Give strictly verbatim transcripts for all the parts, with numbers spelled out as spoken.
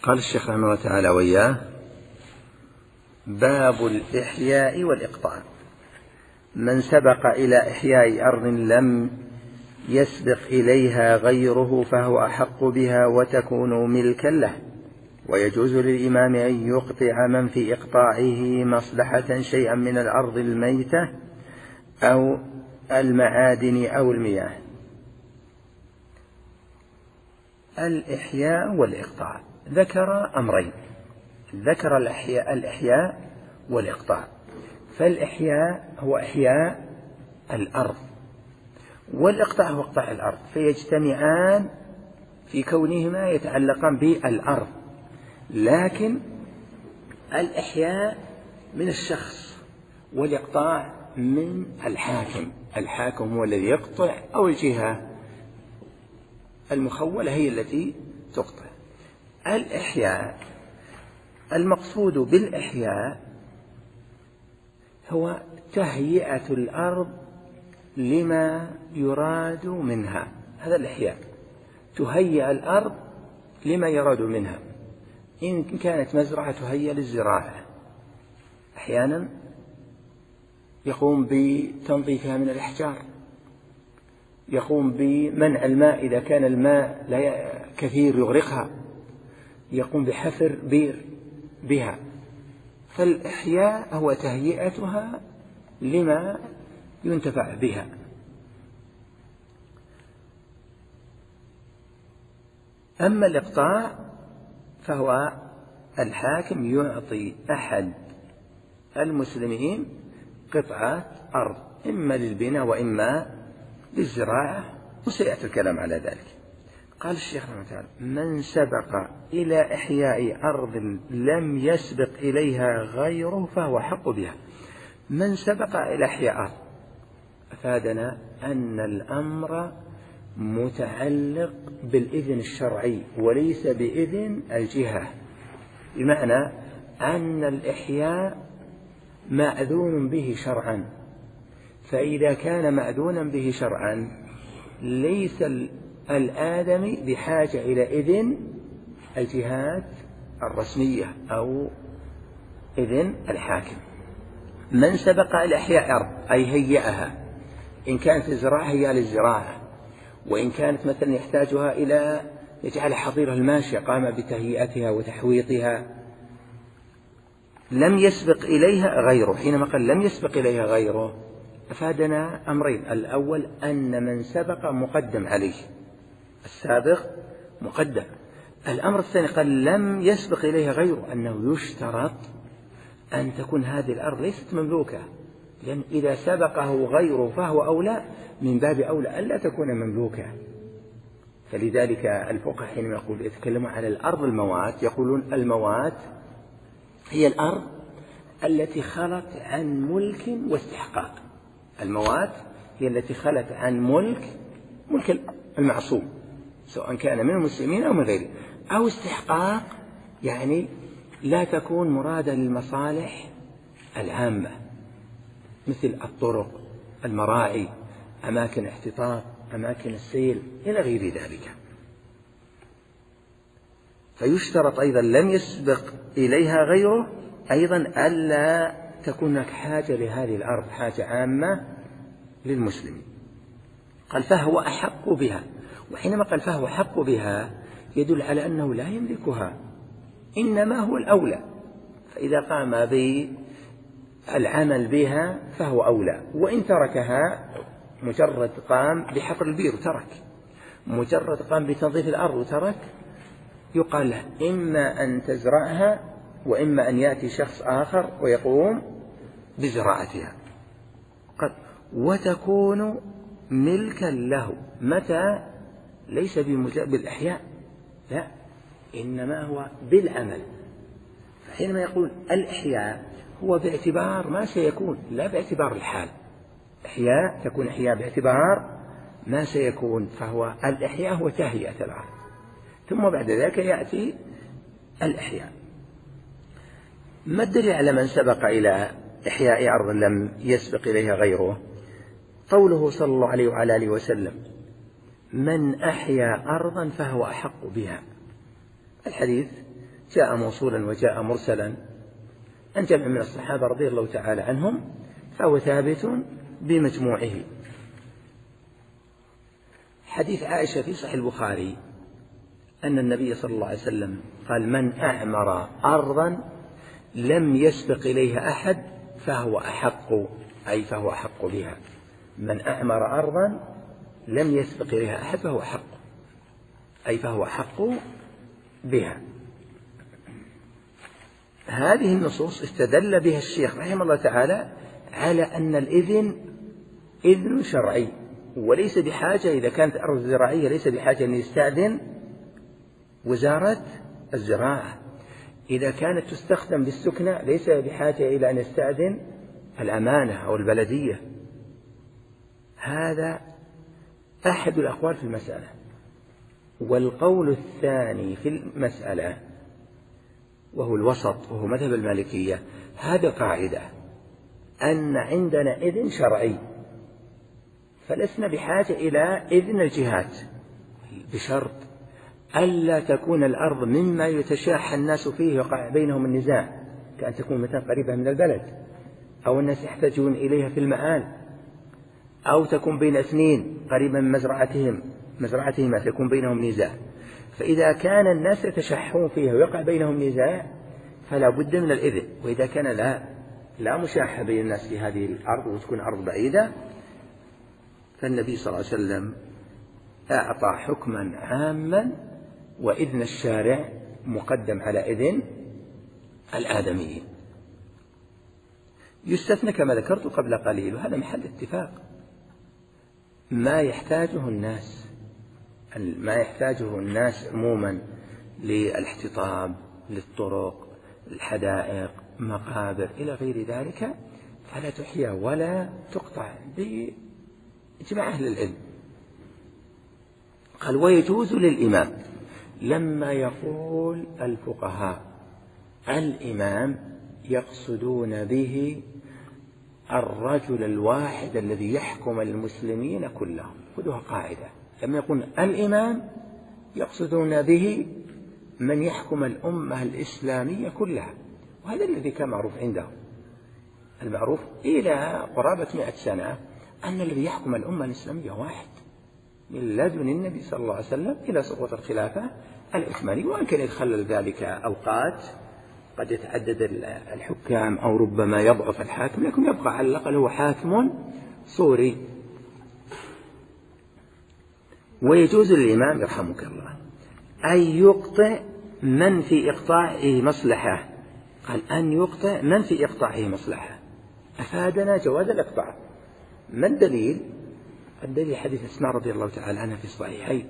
قال الشيخ رحمه الله تعالى وإياه: باب الإحياء والإقطاع. من سبق إلى إحياء أرض لم يسبق إليها غيره فهو أحق بها وتكون ملكا له، ويجوز للإمام أن يقطع من في إقطاعه مصلحة شيئا من الأرض الميتة أو المعادن أو المياه. الإحياء والإقطاع ذكر أمرين، ذكر الإحياء, الإحياء والإقطاع. فالإحياء هو إحياء الأرض، والإقطاع هو إقطاع الأرض، فيجتمعان في كونهما يتعلقان بالأرض، لكن الإحياء من الشخص والإقطاع من الحاكم. الحاكم هو الذي يقطع، أو الجهة المخولة هي التي تقطع. الإحياء المقصود بالإحياء هو تهيئة الأرض لما يراد منها، هذا الإحياء، تهيئ الأرض لما يراد منها. إن كانت مزرعة تهيئ للزراعة، أحيانا يقوم بتنظيفها من الأحجار، يقوم بمنع الماء إذا كان الماء لا كثير يغرقها، يقوم بحفر بير بها. فالإحياء هو تهيئتها لما ينتفع بها. أما الإقطاع فهو الحاكم يعطي أحد المسلمين قطعة أرض، إما للبناء وإما للزراعة، وسيأتي الكلام على ذلك. قال الشيخ رحمه الله تعالى: من سبق إلى إحياء أرض لم يسبق إليها غيره فهو حق بها. من سبق إلى إحياء أرض أفادنا أن الأمر متعلق بالإذن الشرعي وليس بإذن الجهة، بمعنى أن الإحياء مأذون به شرعا، فإذا كان مأذونا به شرعا ليس الآدمي بحاجة إلى إذن الجهات الرسمية أو إذن الحاكم. من سبق إلى إحياء أرض أي هيئها، إن كانت الزراعة هي للزراعة، وإن كانت مثلا يحتاجها إلى يجعل حظيرة الماشية قام بتهيئتها وتحويطها. لم يسبق إليها غيره، حينما قال لم يسبق إليها غيره أفادنا أمرين: الأول أن من سبق مقدم عليه، السابق مقدم. الأمر الثاني قال لم يسبق إليها غيره، أنه يشترط أن تكون هذه الأرض ليست مملوكة، لأن إذا سبقه غيره فهو أولى، من باب أولى ألا تكون مملوكة. فلذلك الفقهاء حينما يقول يتكلمون على الأرض الموات يقولون الموات هي الأرض التي خلت عن ملك واستحقاق. الموات هي التي خلت عن ملك، ملك المعصوم سواء كان من المسلمين أو من غيره، أو استحقاق، يعني لا تكون مرادة للمصالح العامة مثل الطرق، المراعي، أماكن احتطاب، أماكن السيل إلى غير ذلك. فيشترط أيضا لم يسبق إليها غيره، أيضا ألا تكون هناك حاجة لهذه الأرض، حاجة عامة للمسلمين. قال فهو أحق بها، وحينما قال فهو أحق بها يدل على أنه لا يملكها، إنما هو الأولى، فإذا قام بالعمل بها فهو أولى. وإن تركها، مجرد قام بحفر البير وترك، مجرد قام بتنظيف الأرض وترك، يقال له إما أن تزرعها وإما أن يأتي شخص آخر ويقوم بزراعتها. قد وتكون ملكا له، متى؟ ليس بالإحياء، لا، إنما هو بالعمل. فحينما يقول الإحياء هو باعتبار ما سيكون، لا باعتبار الحال. إحياء تكون إحياء باعتبار ما سيكون، فهو الإحياء هو تهيئة الأرض، ثم بعد ذلك يأتي الإحياء. ما الدليل على من سبق إلى إحياء أرض لم يسبق إليها غيره؟ قوله صلى الله عليه وعلى آله وسلم: من أحيا أرضا فهو أحق بها. الحديث جاء موصولا وجاء مرسلا عن جمع من الصحابة رضي الله تعالى عنهم، فهو ثابت بمجموعه. حديث عائشة في صحيح البخاري أن النبي صلى الله عليه وسلم قال: من أعمر أرضا لم يسبق إليها أحد فهو أحق، أي فهو أحق بها. من أعمر أرضا لم يسبق إليها أحد فهو أحق، أي فهو أحق بها. هذه النصوص استدل بها الشيخ رحمه الله تعالى على أن الإذن إذن شرعي، وليس بحاجة إذا كانت أرض زراعية ليس بحاجة أن يستأذن وزارة الزراعة. إذا كانت تستخدم بالسكنة ليس بحاجة إلى أن يستأذن الأمانة أو البلدية. هذا أحد الأقوال في المسألة. والقول الثاني في المسألة وهو الوسط وهو مذهب المالكية، هذا قاعدة أن عندنا إذن شرعي فلسنا بحاجة إلى إذن الجهات، بشرط ألا تكون الأرض مما يتشاح الناس فيه وقع بينهم النزاع، كأن تكون مثلا قريبة من البلد أو الناس يحتاجون إليها في المآل، أو تكون بين اثنين قريبا من مزرعتهم مزرعتهما تكون بينهم نزاع. فإذا كان الناس يتشحون فيها ويقع بينهم نزاع فلا بد من الإذن. وإذا كان لا لا مشاحة بين الناس في هذه الأرض وتكون أرض بعيدة، فالنبي صلى الله عليه وسلم أعطى حكما عاما، وإذن الشارع مقدم على إذن الآدميين. يستثنى كما ذكرت قبل قليل، وهذا محل اتفاق، ما يحتاجه الناس ما يحتاجه الناس عموما للاحتطاب، للطرق، الحدائق، مقابر إلى غير ذلك، فلا تحيا ولا تقطع بإجماع أهل العلم. قال: ويجوز للإمام. لما يقول الفقهاء الإمام يقصدون به الرجل الواحد الذي يحكم المسلمين كلهم. خذوها قاعدة، لما يقول الإمام يقصدون به من يحكم الأمة الإسلامية كلها، وهذا الذي كان معروف عندهم. المعروف إلى قرابة مئة سنة أن الذي يحكم الأمة الإسلامية واحد، من لدن النبي صلى الله عليه وسلم إلى سقوط الخلافة العثمانية. وإن كان يتخلل ذلك أوقات قد يتعدد الحكام أو ربما يضعف الحاكم، لكن يبقى على الأقل هو حاكم صوري. ويجوز للإمام يرحمك الله أن يقطع من في إقطاعه مصلحة. قال: أن يقطع من في إقطاعه مصلحة، أفادنا جواز الإقطاع. ما الدليل؟ الدليل حديث أسماء رضي الله تعالى عنها في الصحيحين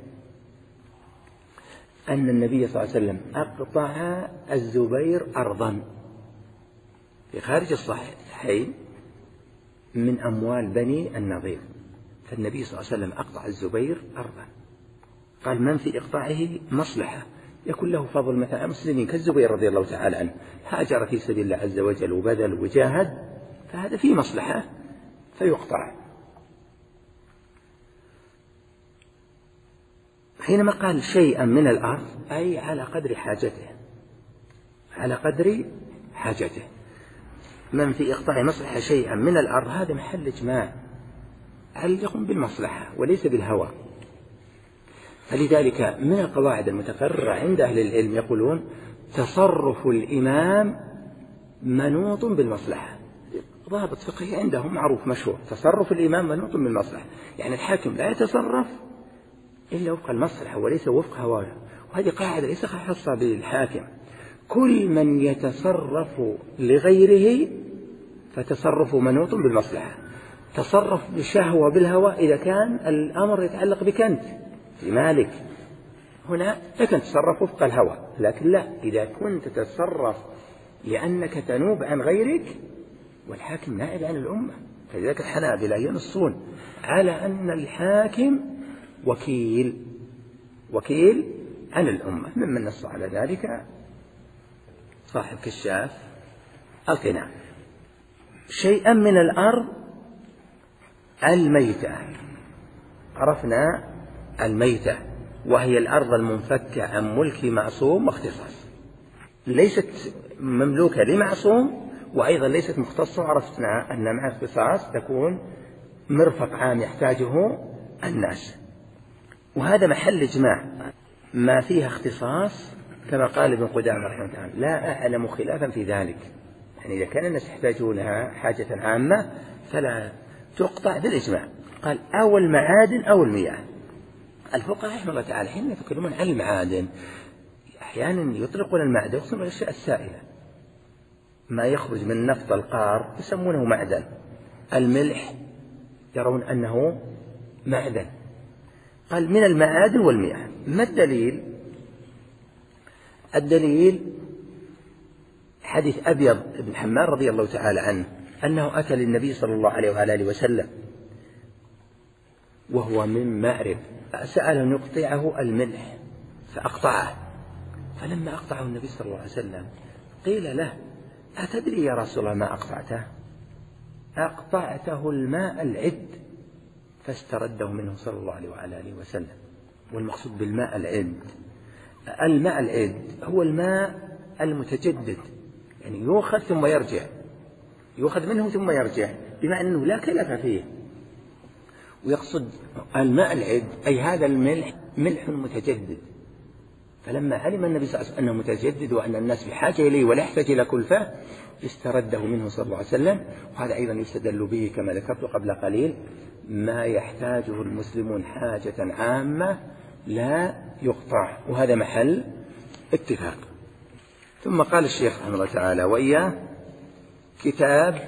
أن النبي صلى الله عليه وسلم أقطع الزبير أرضا في خارج الصحيحين من أموال بني النضير، فالنبي صلى الله عليه وسلم أقطع الزبير أرضا. قال: من في إقطاعه مصلحة، يكون له فضل مثلا المسلمين كالزبير رضي الله تعالى عنه، هاجر في سبيل الله عز وجل وبذل وجاهد، فهذا فيه مصلحة فيقطع. حينما قال شيئا من الأرض أي على قدر حاجته، على قدر حاجته. من في إقطاع مصلحة شيئا من الأرض، هذا محل إجماع علق بالمصلحة وليس بالهوى. فلذلك من القواعد المتقررة عند أهل العلم يقولون تصرف الإمام منوط بالمصلحة. ضابط فقهي عندهم معروف مشهور، تصرف الإمام منوط بالمصلحة، يعني الحاكم لا يتصرف إلا وفق المصلحة وليس وفق هواه. وهذه قاعدة ليس خاصة بالحاكم، كل من يتصرف لغيره فتصرفه منوط بالمصلحة. تصرف بشهوة بالهوى إذا كان الأمر يتعلق بك أنت لمالك، هنا لكن تتصرف وفق الهوى. لكن لا، إذا كنت تتصرف لأنك تنوب عن غيرك، والحاكم نائب عن الأمة، فلذلك الحنابلة ينصون على أن الحاكم وكيل وكيل عن الأمة. ممن نص على ذلك صاحب كشاف القناع. شيئا من الأرض الميتة، عرفنا الميتة وهي الأرض المنفكة عن ملك معصوم واختصاص. ليست مملوكة لمعصوم، وأيضا ليست مختصة، وعرفنا أن مع اختصاص تكون مرفق عام يحتاجه الناس، وهذا محل إجماع. ما فيها اختصاص كما قال ابن قدامة رحمه الله لا أعلم خلافا في ذلك، يعني إذا كان الناس يحتاجونها حاجة عامة فلا تقطع بالإجماع. قال أو المعادن أو المياه. الفقهاء رحمه الله تعالى حين يتكلمون عن المعادن أحيانا يطلقون المعدن يقصدون الأشياء السائلة، ما يخرج من نفط القار يسمونه معدن، الملح يرون أنه معدن. قال من المعادن والمياه. ما الدليل؟ الدليل حديث أبيض بن حمار رضي الله تعالى عنه أنه أتى للنبي صلى الله عليه وآله وسلم وهو من مأرب، سأل أن يقطعه الملح فأقطعه، فلما أقطعه النبي صلى الله عليه وسلم قيل له أتدري يا رسول الله ما أقطعته؟ أقطعته الماء العد، فاسترده منه صلى الله عليه وآله وسلم. والمقصود بالماء العد، الماء العد هو الماء المتجدد، يعني يؤخذ ثم يرجع، يؤخذ منه ثم يرجع، بمعنى أنه لا كلف فيه. ويقصد الماء العد أي هذا الملح ملح متجدد، فلما علم النبي صلى الله عليه وسلم أنه متجدد وأن الناس بحاجة إليه ولا يحتاج إلى كلفة استرده منه صلى الله عليه وسلم. وهذا أيضا يستدل به كما ذكرت قبل قليل ما يحتاجه المسلمون حاجة عامة لا يقطع، وهذا محل اتفاق. ثم قال الشيخ رحمه الله تعالى وإياه كتاب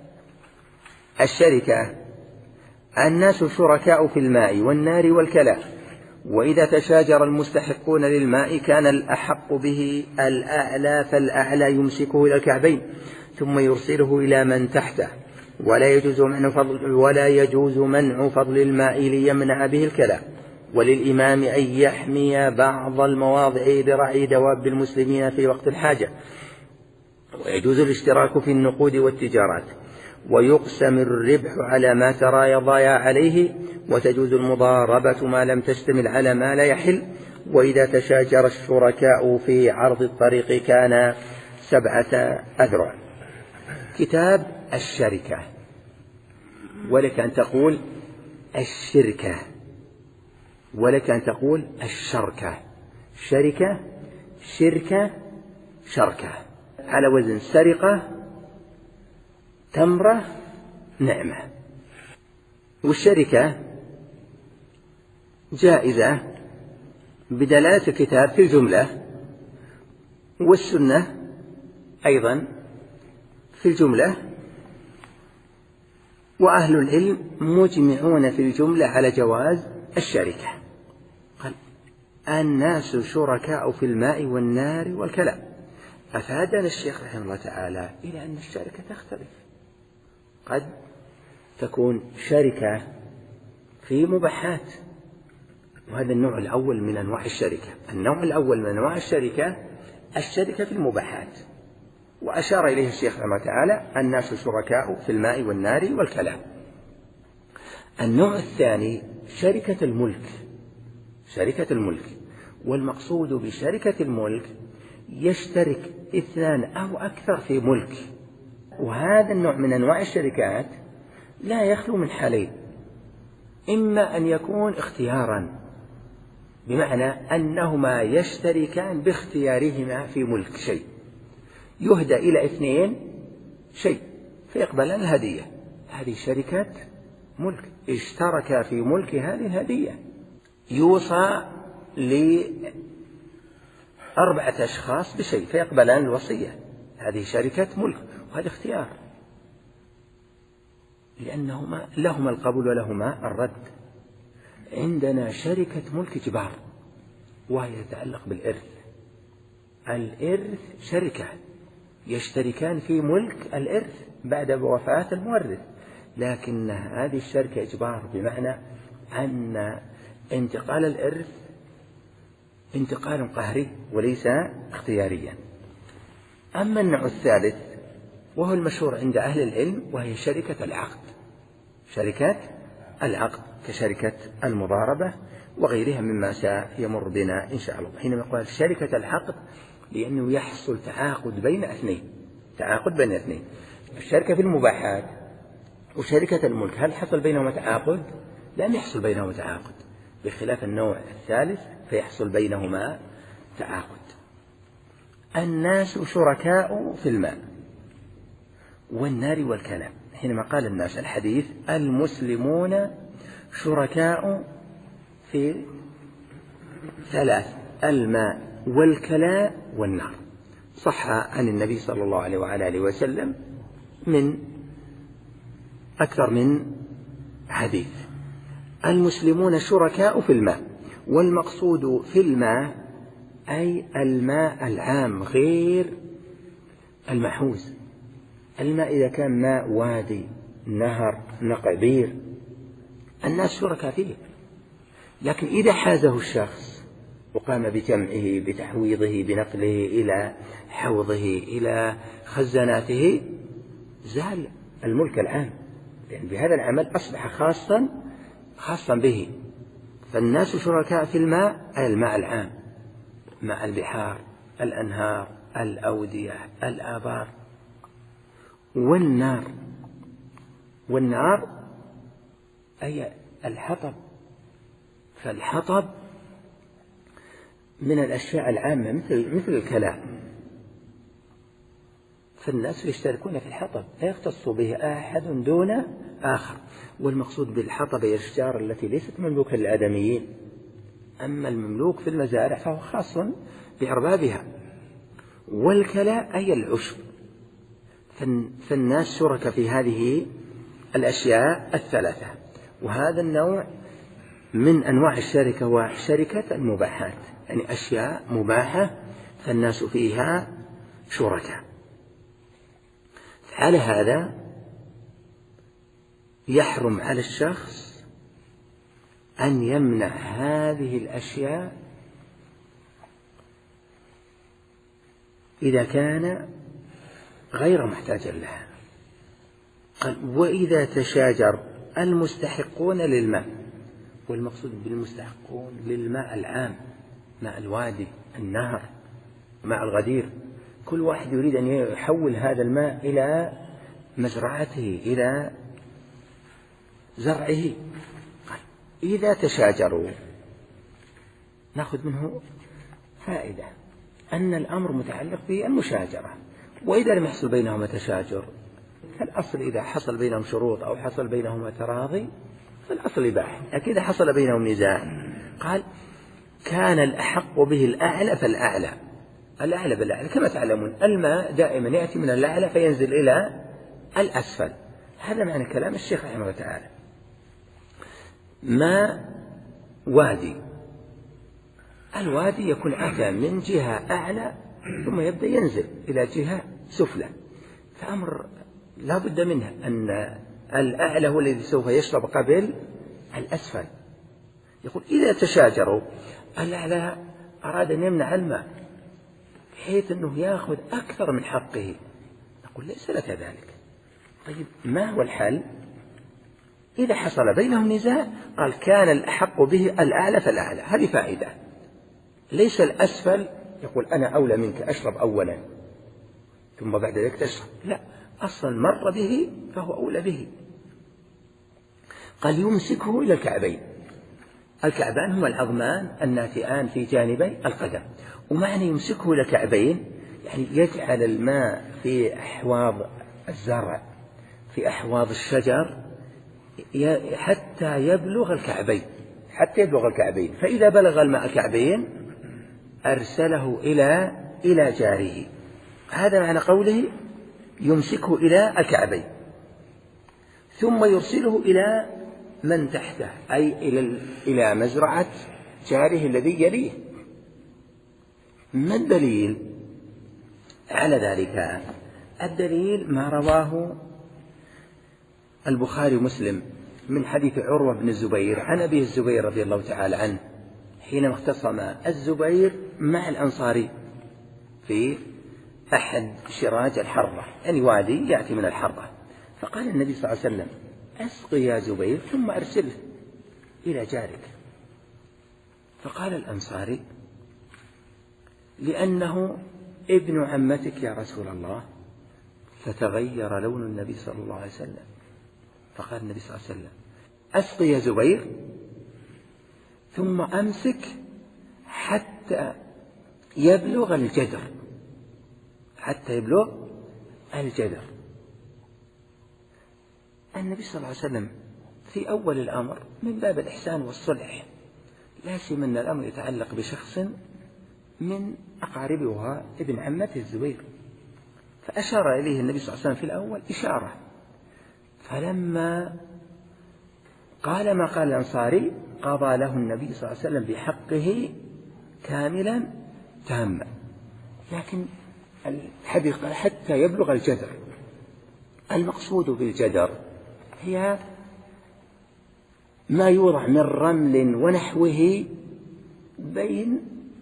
الشركة. الناس شركاء في الماء والنار والكلى، وإذا تشاجر المستحقون للماء كان الأحق به الأعلى، فالأعلى يمسكه إلى الكعبين ثم يرسله إلى من تحته، ولا يجوز منع فضل, ولا يجوز منع فضل الماء ليمنع به الكلى. وللإمام أن يحمي بعض المواضع برعي دواب المسلمين في وقت الحاجة. ويجوز الاشتراك في النقود والتجارات، ويقسم الربح على ما ترايضا عليه، وتجوز المضاربة ما لم تشتمل على ما لا يحل. وإذا تشاجر الشركاء في عرض الطريق كان سبعة أذرع. كتاب الشركة، ولك أن تقول الشركة، ولك أن تقول الشركة، شركة شركة شركة، على وزن سرقة تمرة نعمة. والشركة جائزة بدلالة الكتاب في الجملة، والسنة أيضا في الجملة، وأهل العلم مجمعون في الجملة على جواز الشركة. قال الناس شركاء في الماء والنار والكلى. أفادنا الشيخ رحمه الله تعالى إلى أن الشركة تختلف، قد تكون شركة في مباحات، وهذا النوع الأول من أنواع الشركة. النوع الأول من أنواع الشركة الشركة في المباحات، وأشار إليه الشيخ رحمه الله تعالى الناس شركاء في الماء والنار والكلى. النوع الثاني شركة الملك، شركة الملك، والمقصود بشركة الملك يشترك اثنان أو أكثر في ملك. وهذا النوع من أنواع الشركات لا يخلو من حالين: إما أن يكون اختيارا، بمعنى أنهما يشتركان باختيارهما في ملك شيء، يهدى إلى اثنين شيء فيقبلان الهدية، هذه شركة ملك، اشترك في ملك هذه الهدية. يوصى لأربعة أشخاص بشيء فيقبلان الوصية، هذه شركة ملك، وهذا اختيار، لأنهما لهما القبول ولهما الرد. عندنا شركة ملك إجبار، وهي تتعلق بالإرث. الإرث شركة يشتركان في ملك الإرث بعد وفاة المورث، لكن هذه الشركة إجبار، بمعنى أن انتقال الإرث انتقال قهري وليس اختياريا. أما النوع الثالث وهو المشهور عند أهل العلم، وهي شركة العقد، شركة العقد كشركة المضاربة وغيرها مما سيمر بنا إن شاء الله. حينما يقول شركة العقد لأنه يحصل تعاقد بين اثنين، تعاقد بين اثنين. الشركة في المباحات وشركة الملك هل حصل بينهما تعاقد؟ لم يحصل بينهما تعاقد، بخلاف النوع الثالث فيحصل بينهما تعاقد. الناس شركاء في الماء والنار والكلام. حينما قال الناس الحديث المسلمون شركاء في ثلاث: الماء والكلاء والنار. صح عن النبي صلى الله عليه وعلى آله وسلم من أكثر من حديث. المسلمون شركاء في الماء، والمقصود في الماء أي الماء العام غير المحوز. الماء إذا كان ماء وادي، نهر، نقع، بير، الناس شركاء فيه. لكن إذا حازه الشخص وقام بجمعه، بتحويضه، بنقله إلى حوضه، إلى خزاناته، زال الملك العام، لأن بهذا العمل أصبح خاصا خاصا به. فالناس شركاء في الماء أي الماء العام، ماء البحار، الأنهار، الأودية، الآبار. والنار، والنار أي الحطب. فالحطب من الأشياء العامة مثل مثل الكلاء، فالناس يشتركون في الحطب لا يختص به أحد دون آخر. والمقصود بالحطب هي الأشجار التي ليست مملوكة للآدميين، أما المملوك في المزارع فهو خاص بأربابها. والكلاء أي العشب. فالناس شركة في هذه الأشياء الثلاثة. وهذا النوع من أنواع الشركة وشركة المباحات، يعني أشياء مباحة فالناس فيها شركاء. على هذا يحرم على الشخص أن يمنع هذه الأشياء إذا كان غير محتاج لها. قال: وإذا تشاجر المستحقون للماء. والمقصود بالمستحقون للماء العام، ماء الوادي، النهر، ماء الغدير. كل واحد يريد أن يحول هذا الماء إلى مزرعته، إلى زرعه. إذا تشاجروا نأخذ منه فائدة أن الأمر متعلق بالمشاجرة. وإذا لم يحصل بينهما تشاجر فالأصل إذا حصل بينهم شروط أو حصل بينهما تراضي فالأصل إباحة. لكن إذا حصل بينهم نزاع قال: كان الأحق به الأعلى فالأعلى. الأعلى بالأعلى، كما تعلمون الماء دائما يأتي من الأعلى فينزل إلى الأسفل. هذا معنى كلام الشيخ رحمه الله تعالى. ماء وادي، الوادي يكون أتى من جهة أعلى ثم يبدأ ينزل إلى جهة سفلى، فأمر لا بد منه أن الأعلى هو الذي سوف يشرب قبل الأسفل. يقول: إذا تشاجروا الأعلى أراد أن يمنع الماء بحيث أنه يأخذ أكثر من حقه، نقول: ليس لك ذلك. طيب ما هو الحل؟ إذا حصل بينهم نزاع قال: كان الأحق به الأعلى فالأعلى. هذه فائدة، ليس الأسفل يقول أنا أولى منك أشرب أولا ثم بعد ذلك تشرب، لا، أصلا مر به فهو أولى به. قال: يمسكه إلى الكعبين. الكعبان هما العظمان الناتئان في جانبي القدم. ومعنى يمسكه إلى الكعبين يعني يجعل الماء في أحواض الزرع، في أحواض الشجر، حتى يبلغ الكعبين، حتى يبلغ الكعبين. فإذا بلغ الماء الكعبين أرسله إلى إلى جاره. هذا معنى قوله يمسكه إلى الكعبين، ثم يرسله إلى من تحته، أي إلى إلى مزرعة جاره الذي يليه. ما الدليل على ذلك؟ الدليل ما رواه البخاري ومسلم من حديث عروة بن الزبير عن أبي الزبير رضي الله تعالى عنه حينما اختصم الزبير مع الأنصاري في أحد شراج الحرة، يعني وادي يأتي من الحرة. فقال النبي صلى الله عليه وسلم: أسق يا زبير ثم أرسله إلى جارك. فقال الأنصاري: لأنه ابن عمتك يا رسول الله، فتغير لون النبي صلى الله عليه وسلم، فقال النبي صلى الله عليه وسلم: أسقي يا زبير، ثم أمسك حتى يبلغ الجدر، حتى يبلغ الجدر. النبي صلى الله عليه وسلم في أول الأمر من باب الإحسان والصلح، لا سيما أن الأمر يتعلق بشخص من أقاربها ابن عمته الزبير، فأشار إليه النبي صلى الله عليه وسلم في الأول إشارة، فلما قال ما قال الأنصاري قضى له النبي صلى الله عليه وسلم بحقه كاملا تاما. لكن الحديث قال حتى يبلغ الجدر. المقصود بالجدر هي ما يوضع من رمل ونحوه بين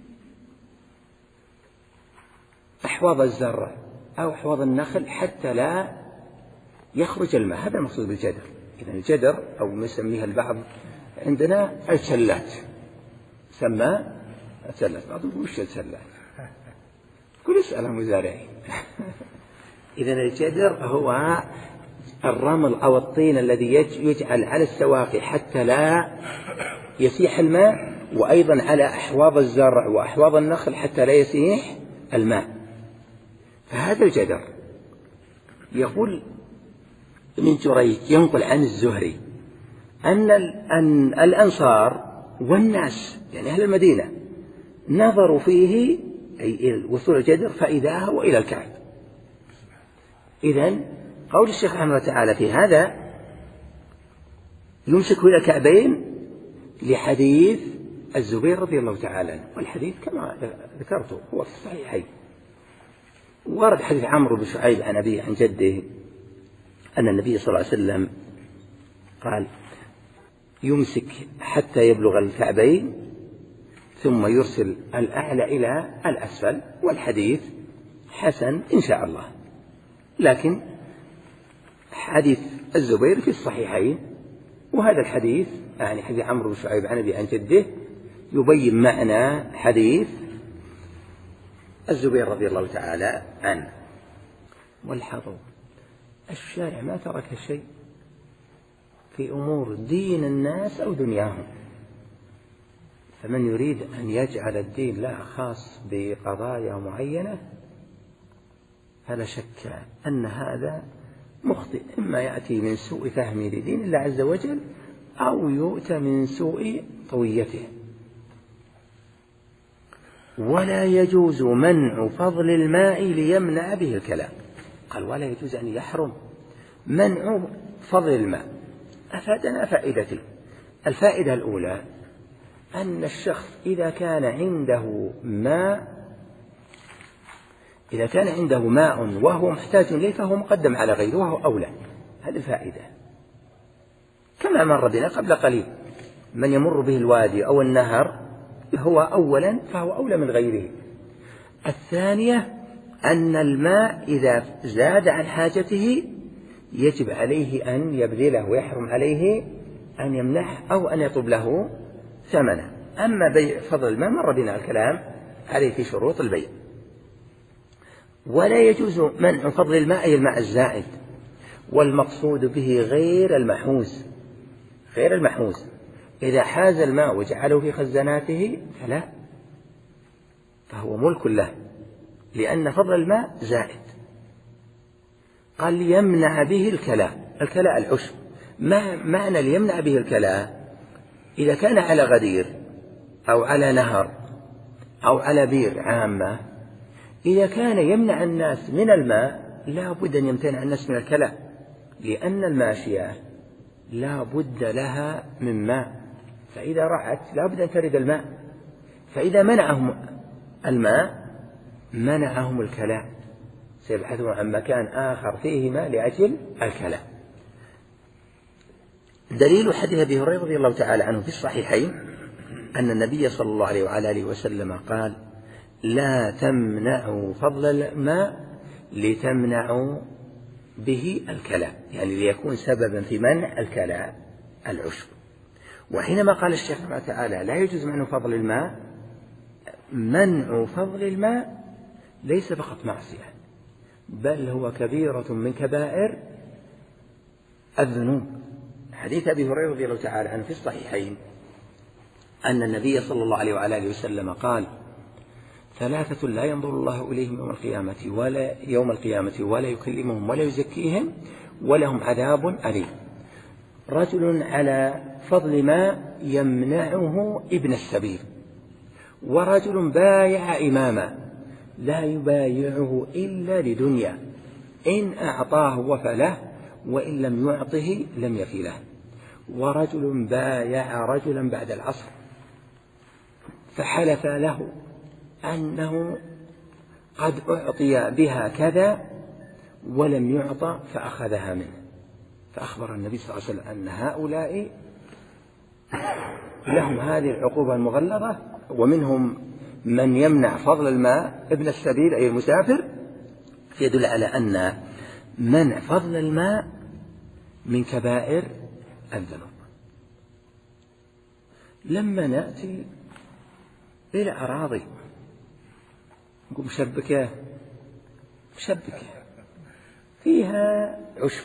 أحواض الزرع أو أحواض النخل حتى لا يخرج الماء، هذا المقصود بالجدر. إذن الجدر أو ما يسميها البعض عندنا الشلات، سمى الشلات، بعض يقول وش الشلات؟ كل يسألهم مزارعين. إذن الجدر هو الرمل أو الطين الذي يجعل على السواقي حتى لا يسيح الماء، وأيضا على أحواض الزرع وأحواض النخل حتى لا يسيح الماء، فهذا الجدر. يقول ابن جريج ينقل عن الزهري أن الأنصار والناس يعني أهل المدينة نظروا فيه أي وصول الجدر فإذا هو إلى الكعب. إذن قول الشيخ رحمه الله تعالى في هذا يمسك إلى الكعبين لحديث الزبير رضي الله تعالى عنه، والحديث كما ذكرته هو في الصحيحين. ورد حديث عمرو بن شعيب عن أبيه عن جده أن النبي صلى الله عليه وسلم قال: يمسك حتى يبلغ الكعبين ثم يرسل الأعلى إلى الأسفل، والحديث حسن إن شاء الله. لكن حديث الزبير في الصحيحين، وهذا الحديث يعني حديث عمرو بن شعيب عن أبيه عن جده يبين معنى حديث الزبير رضي الله تعالى عنه. والحظر الشارع ما ترك شيء في أمور دين الناس أو دنياهم، فمن يريد أن يجعل الدين لا خاص بقضايا معينة فلا شك أن هذا مخطئ، إما يأتي من سوء فهمه لدين الله عز وجل أو يؤتى من سوء طويته. ولا يجوز منع فضل الماء ليمنع به الكلام. قال ولا يجوز أن يحرم منع فضل الماء. أفادنا فائدتين. الفائدة الأولى أن الشخص إذا كان عنده ماء إذا كان عنده ماء وهو محتاج إليه فهو مقدم على غيره وهو أولى. هذه الفائدة كما مر بنا قبل قليل، من يمر به الوادي أو النهر هو أولا فهو أولى من غيره. الثانية أن الماء إذا زاد عن حاجته يجب عليه أن يبذله ويحرم عليه أن يمنحه أو أن يطلب له ثمنه. أما بيع فضل الماء مر بنا الكلام عليه في شروط البيع. ولا يجوز منع فضل الماء أي الماء الزائد، والمقصود به غير المحوز. غير المحوز إذا حاز الماء وجعله في خزاناته فلا، فهو ملك له، لأن فضل الماء زائد. قال ليمنع به الكلاء. الكلاء العشب. ما معنى ليمنع به الكلاء؟ إذا كان على غدير أو على نهر أو على بير عامة، إذا كان يمنع الناس من الماء لا بد أن يمتنع الناس من الكلاء، لأن الماشية لا بد لها من ماء، فإذا رعت لا بد أن ترد الماء، فإذا منعهم الماء منعهم الكلاء، سيبحثون عن مكان آخر فيه ماء لأجل الكلاء. دليل حديث أبي هريرة رضي الله تعالى عنه في الصحيحين أن النبي صلى الله عليه وعلى آله وسلم قال: لا تمنعوا فضل الماء لتمنعوا به الكلاء، يعني ليكون سببا في منع الكلاء العشب. وحينما قال الشيخ رحمه الله تعالى لا يجوز منع فضل الماء، منع فضل الماء ليس فقط معصية، بل هو كبيرة من كبائر الذنوب. حديث أبي هريرة رضي الله تعالى عنه في الصحيحين أن النبي صلى الله عليه وعلى آله وسلم قال: ثلاثة لا ينظر الله إليهم يوم القيامة ولا يوم القيامة ولا يكلمهم ولا يزكيهم ولهم عذاب أليم: رجل على فضل ما يمنعه ابن السبيل، ورجل بايع إماما لا يبايعه إلا لدنيا إن أعطاه وفى له وإن لم يعطه لم يفي له، ورجل بايع رجلا بعد العصر فحلف له أنه قد أعطي بها كذا ولم يعطى فأخذها منه، فأخبر النبي صلى الله عليه وسلم أن هؤلاء لهم هذه العقوبة المغلظة، ومنهم من يمنع فضل الماء ابن السبيل أي المسافر، فيدل على أن منع فضل الماء من كبائر الذنوب. لما نأتي إلى أراضي نقول مشبكة مشبكة فيها عشب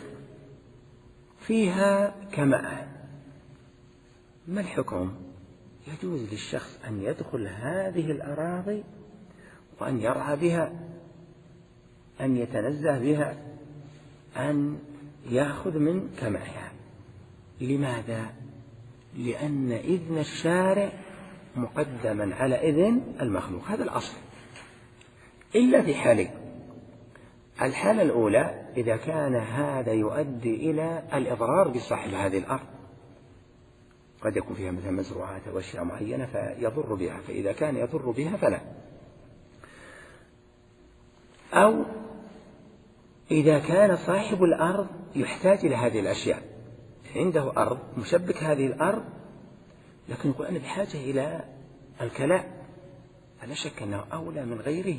فيها كمأة، ما الحكم؟ يجوز للشخص أن يدخل هذه الأراضي وأن يرعى بها، أن يتنزه بها، أن يأخذ من كمأها. لماذا؟ لأن إذن الشارع مقدما على إذن المخلوق، هذا الأصل، إلا في حالين: الحالة الأولى إذا كان هذا يؤدي إلى الإضرار بصاحب هذه الأرض، قد يكون فيها مثل مزروعات أو أشياء معينة فيضر بها، فإذا كان يضر بها فلا. أو إذا كان صاحب الأرض يحتاج إلى هذه الأشياء، عنده أرض مشبك هذه الأرض لكن يقول أنا بحاجة إلى الكلاء، فلا شك أنه أولى من غيره.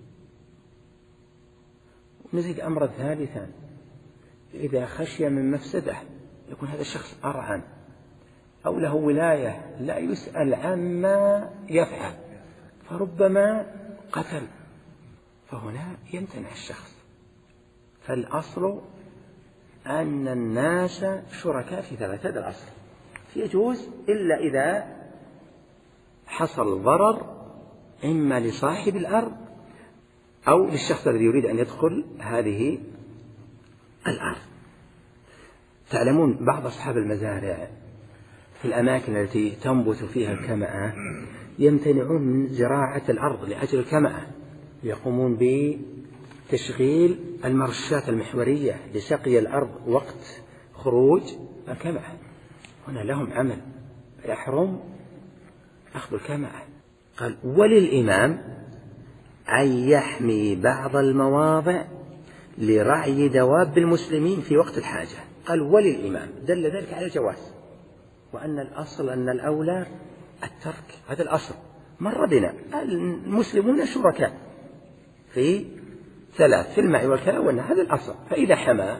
نزيد أمرا ثالثا: إذا خشي من مفسدة، يكون هذا الشخص أرعن أو له ولاية لا يسأل عما يفعل فربما قتل، فهنا يمتنع الشخص. فالأصل أن الناس شركاء في ثلاثة، هذا الأصل، يجوز إلا إذا حصل ضرر إما لصاحب الأرض أو للشخص الذي يريد أن يدخل هذه الأرض. تعلمون بعض أصحاب المزارع في الأماكن التي تنبت فيها الكمأة يمتنعون من زراعة الأرض لأجل الكمأة، يقومون بتشغيل المرشات المحورية لسقي الأرض وقت خروج الكمأة، هنا لهم عمل يحرم أخذ الكمأة. قال: وللإمام أن يحمي بعض المواضع لرعي دواب المسلمين في وقت الحاجة. قال: وللإمام، دل ذلك على الجواز، وأن الأصل أن الأولى الترك، هذا الأصل. مر بنا المسلمون شركاء في ثلاث: في الماء والكلاء والنهر، هذا الأصل. فإذا حمى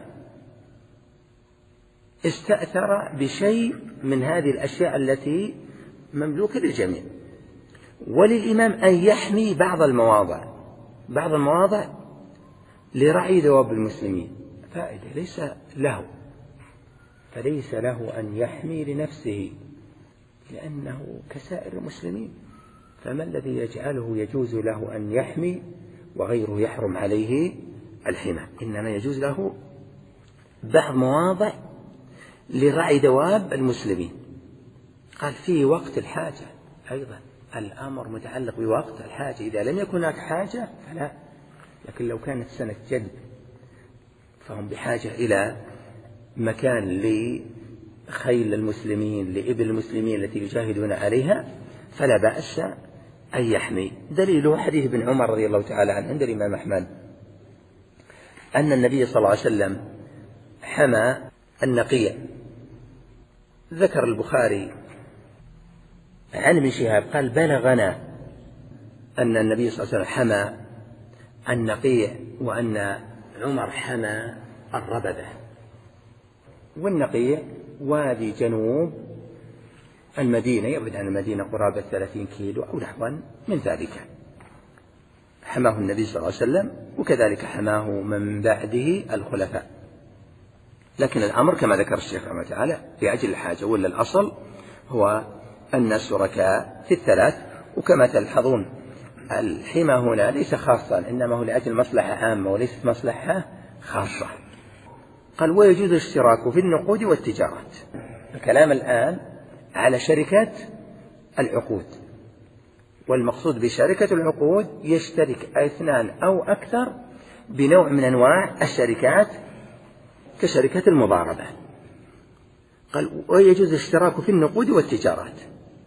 استأثر بشيء من هذه الأشياء التي مملوكة للجميع. وللإمام أن يحمي بعض المواضع، بعض المواضع لرعي دواب المسلمين، فائدة ليس له، فليس له أن يحمي لنفسه لأنه كسائر المسلمين، فما الذي يجعله يجوز له أن يحمي وغيره يحرم عليه الحمى؟ إنما يجوز له بعض مواضع لرعي دواب المسلمين. قال: في وقت الحاجة، أيضا الأمر متعلق بوقت الحاجة، إذا لم يكن هناك حاجة فلا، لكن لو كانت سنة جدب فهم بحاجة إلى مكان لخيل المسلمين لإبل المسلمين التي يجاهدون عليها فلا بأس أن يحمي. دليله حديث ابن عمر رضي الله تعالى عنه عند الإمام أحمد أن النبي صلى الله عليه وسلم حمى النقيع. ذكر البخاري عن ابن شهاب قال: بلغنا أن النبي صلى الله عليه وسلم حمى النقيع وأن عمر حمى الربذة. والنقيع وادي جنوب المدينة، يبعد عن المدينة قرابة ثلاثين كيلو أو نحو من ذلك. حماه النبي صلى الله عليه وسلم، وكذلك حماه من بعده الخلفاء. لكن الأمر كما ذكر الشيخ رحمه الله تعالى لأجل الحاجة، ولا الأصل هو أن شركاء في الثلاث. وكما تلحظون الحمى هنا ليس خاصا، إنما هو لأجل مصلحة عامة وليست مصلحة خاصة. قال ويجوز الاشتراك في النقود والتجارات. الكلام الآن على شركات العقود، والمقصود بشركة العقود يشترك اثنان أو أكثر بنوع من أنواع الشركات كشركة المضاربة. قال ويجوز الاشتراك في النقود والتجارات.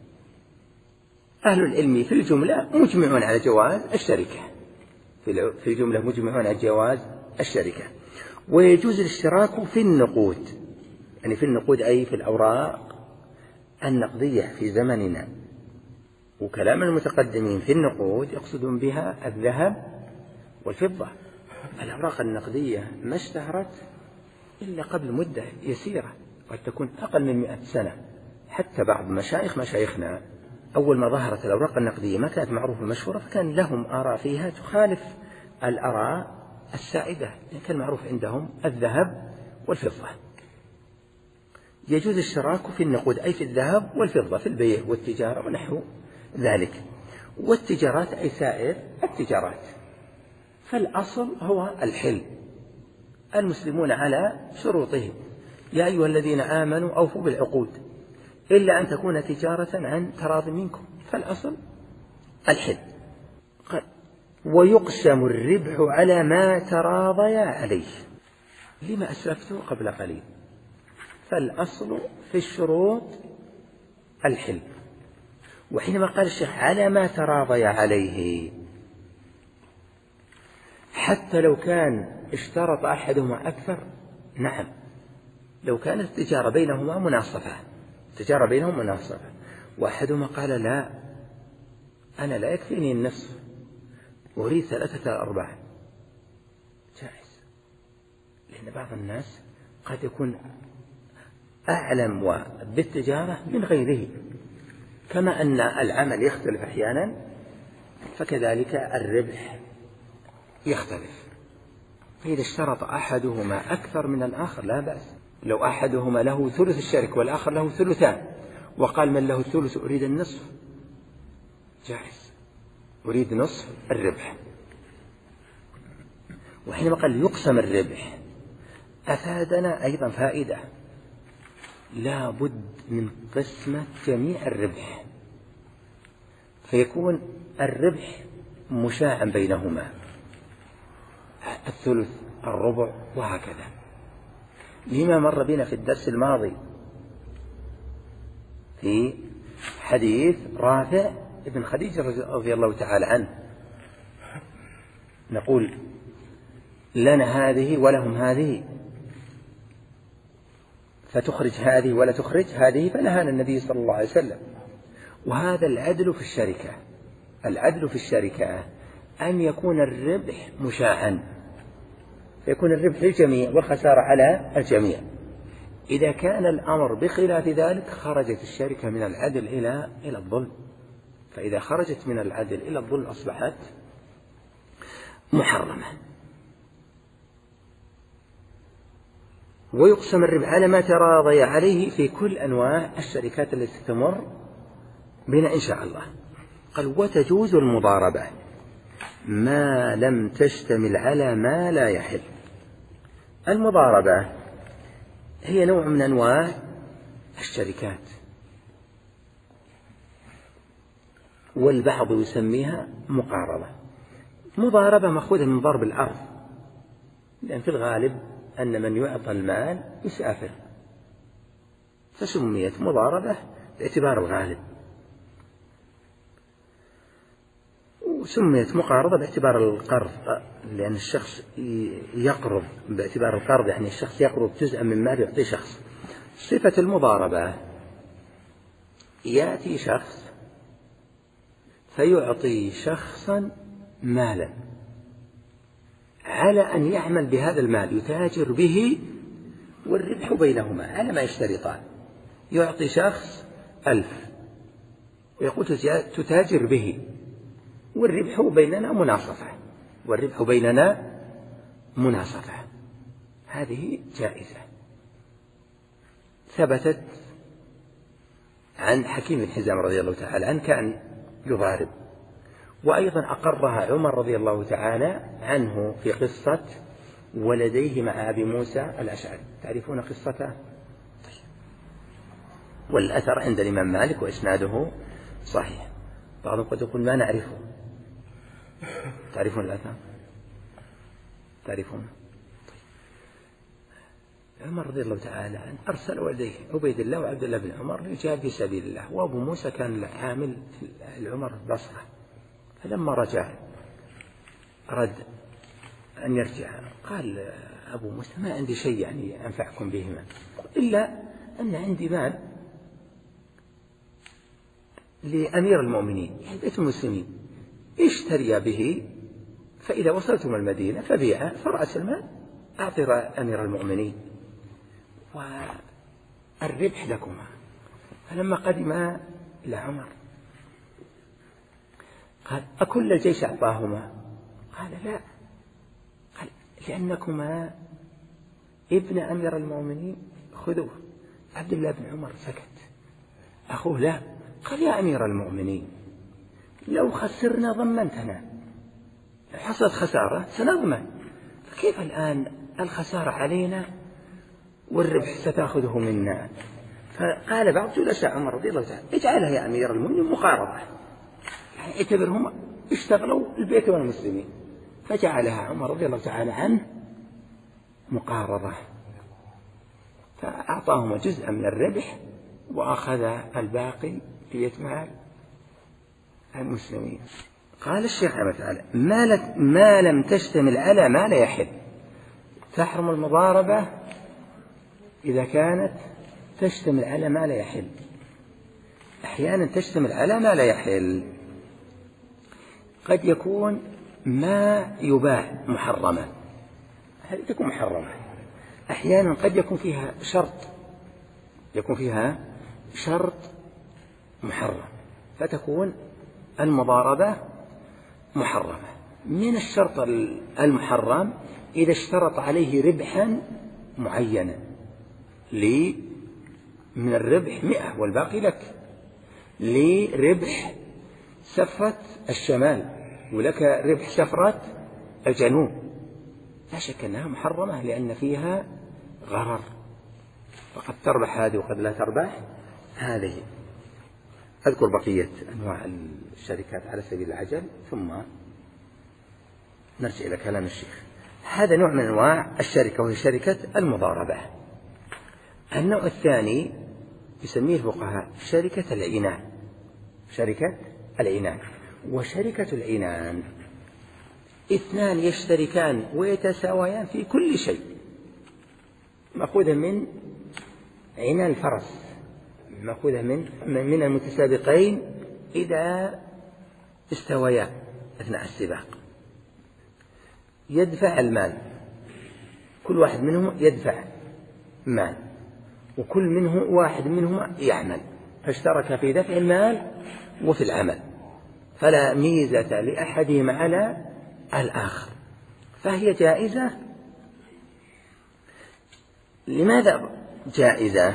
أهل العلم في الجملة مجمعون على جواز الشركة، في الجملة مجمعون على جواز الشركة. ويجوز الاشتراك في النقود، يعني في النقود أي في الأوراق النقدية في زمننا. وكلام المتقدمين في النقود يقصدون بها الذهب والفضة. الأوراق النقدية ما اشتهرت إلا قبل مدة يسيرة، قد تكون أقل من مئة سنة. حتى بعض مشايخ مشايخنا أول ما ظهرت الأوراق النقدية ما كانت معروفة مشهورة، فكان لهم آراء فيها تخالف الآراء السائدة، كان معروف عندهم الذهب والفضة. يجوز الاشتراك في النقود أي في الذهب والفضة في البيع والتجارة ونحو ذلك، والتجارات أي سائر التجارات. فالأصل هو الحل، المسلمون على شروطهم، يا أيها الذين آمنوا أوفوا بالعقود إلا أن تكون تجارة عن تراض منكم، فالأصل الحل. قال ويقسم الربح على ما تراضيا عليه، لما أسلفته قبل قليل. فالأصل في الشروط الحل. وحينما قال الشيخ على ما تراضيا عليه، حتى لو كان اشترط أحدهما أكثر، نعم، لو كانت التجارة بينهما مناصفة، التجارة بينهما مناصفة، وأحدهما قال لا أنا لا يكفيني النصف أريد ثلاثة أرباع، جائز. لأن بعض الناس قد يكون أعلم بالتجارة من غيره، كما أن العمل يختلف أحيانا فكذلك الربح يختلف. فإذا اشترط أحدهما أكثر من الآخر لا بأس. لو أحدهما له ثلث الشركة والآخر له ثلثان، وقال من له الثلث أريد النصف، جائز، أريد نصف الربح. وحينما قال يقسم الربح أفادنا أيضا فائدة، لا بد من قسمة جميع الربح، فيكون الربح مشاعا بينهما، الثلث الربع وهكذا، لما مر بنا في الدرس الماضي في حديث رافع ابن خديج رضي الله تعالى عنه، نقول لنا هذه ولهم هذه، فتخرج هذه ولا تخرج هذه، فنهانا النبي صلى الله عليه وسلم. وهذا العدل في الشركة، العدل في الشركة أن يكون الربح مشاعا، فيكون الربح للجميع والخسارة على الجميع. إذا كان الأمر بخلاف ذلك خرجت الشركة من العدل إلى إلى الظلم، فإذا خرجت من العدل إلى الظلم أصبحت محرمة. ويقسم الربح على ما تراضي عليه في كل أنواع الشركات التي تمر بنا إن شاء الله. قال وتجوز المضاربة ما لم تشتمل على ما لا يحل. المضاربة هي نوع من أنواع الشركات، والبعض يسميها مقاربة. مضاربة مأخوذة من ضرب الأرض، لأن في الغالب أن من يعطى المال يسافر، فسميت مضاربة باعتبار الغالب، وسميت مقارضة باعتبار القرض، لأن الشخص يقرض باعتبار القرض، يعني الشخص يقرض جزءا من مال يعطي شخص. صفة المضاربة يأتي شخص فيعطي شخصا مالا على أن يعمل بهذا المال يتاجر به، والربح بينهما على ما يشترطان. يعطي شخص ألف ويقول تتاجر به، والربح بيننا مناصفة والربح بيننا مناصفة هذه جائزة ثبتت عن حكيم بن حزام رضي الله تعالى عنه كان يضارب، وأيضا أقرها عمر رضي الله تعالى عنه في قصة ولديه مع أبي موسى الأشعري. تعرفون قصته؟ والأثر عند الإمام مالك وإسناده صحيح. بعضهم قد يقول ما نعرفه. تعرفون الأثر؟ تعرفون؟ عمر رضي الله تعالى عنه أرسل ولديه عبيد الله وعبد الله بن عمر للجهاد في سبيل الله، وأبو موسى كان عامل في العمر البصرة، فلما رجع أراد أن يرجع قال أبو موسى ما عندي شيء يعني أنفعكم بهما إلا أن عندي مال لأمير المؤمنين يعني بيت المسلمين اشتري به، فإذا وصلتم المدينة فبيعه فرأس المال أعطي أمير المؤمنين والربح لكما. فلما قدم إلى عمر قال أكل الجيش أعطاهما؟ قال لا، قال لأنكما ابن أمير المؤمنين خذوه. عبد الله بن عمر سكت. أخوه لا، قال يا أمير المؤمنين لو خسرنا ضمنتنا، لو حصلت خسارة سنضمن، كيف الآن الخسارة علينا والربح ستأخذه منا؟ فقال بعض جلساء عمر رضي الله تعالى اجعلها يا أمير المؤمنين مقاربة، يعني اعتبرهم اشتغلوا البيت والمسلمين، فجعلها عمر رضي الله تعالى عنه مقاربة، فأعطاهما جزءا من الربح وأخذ الباقي ليتمال المسلمين. قال الشيخ رحمه الله تعالى ما لم تشتمل على ما لا يحل. تحرم المضاربة إذا كانت تشتمل على ما لا يحل. أحيانا تشتمل على ما لا يحل، قد يكون ما يباع محرمة، هذه تكون محرمة. أحيانا قد يكون فيها شرط، يكون فيها شرط محرم، فتكون المضاربة محرمة. من الشرط المحرم إذا اشترط عليه ربحا معينا، لي من الربح مئة والباقي لك، لي ربح سفرة الشمال ولك ربح سفرة الجنوب، لا شك أنها محرمة لأن فيها غرر، وقد تربح هذه وقد لا تربح هذه. أذكر بقية أنواع الشركات على سبيل العجل ثم نرجع إلى كلام الشيخ. هذا نوع من أنواع الشركة وهي شركة المضاربة. النوع الثاني يسميه الفقهاء شركة العنان. شركة العنان وشركة العنان اثنان يشتركان ويتساويان في كل شيء، مأخوذة من عنان الفرس، مأخوذة من من المتسابقين إذا استويا أثناء السباق. يدفع المال، كل واحد منهم يدفع مال، وكل منه واحد منهما يعمل، فاشترك في دفع المال وفي العمل، فلا ميزة لأحدهما على الآخر، فهي جائزة. لماذا جائزة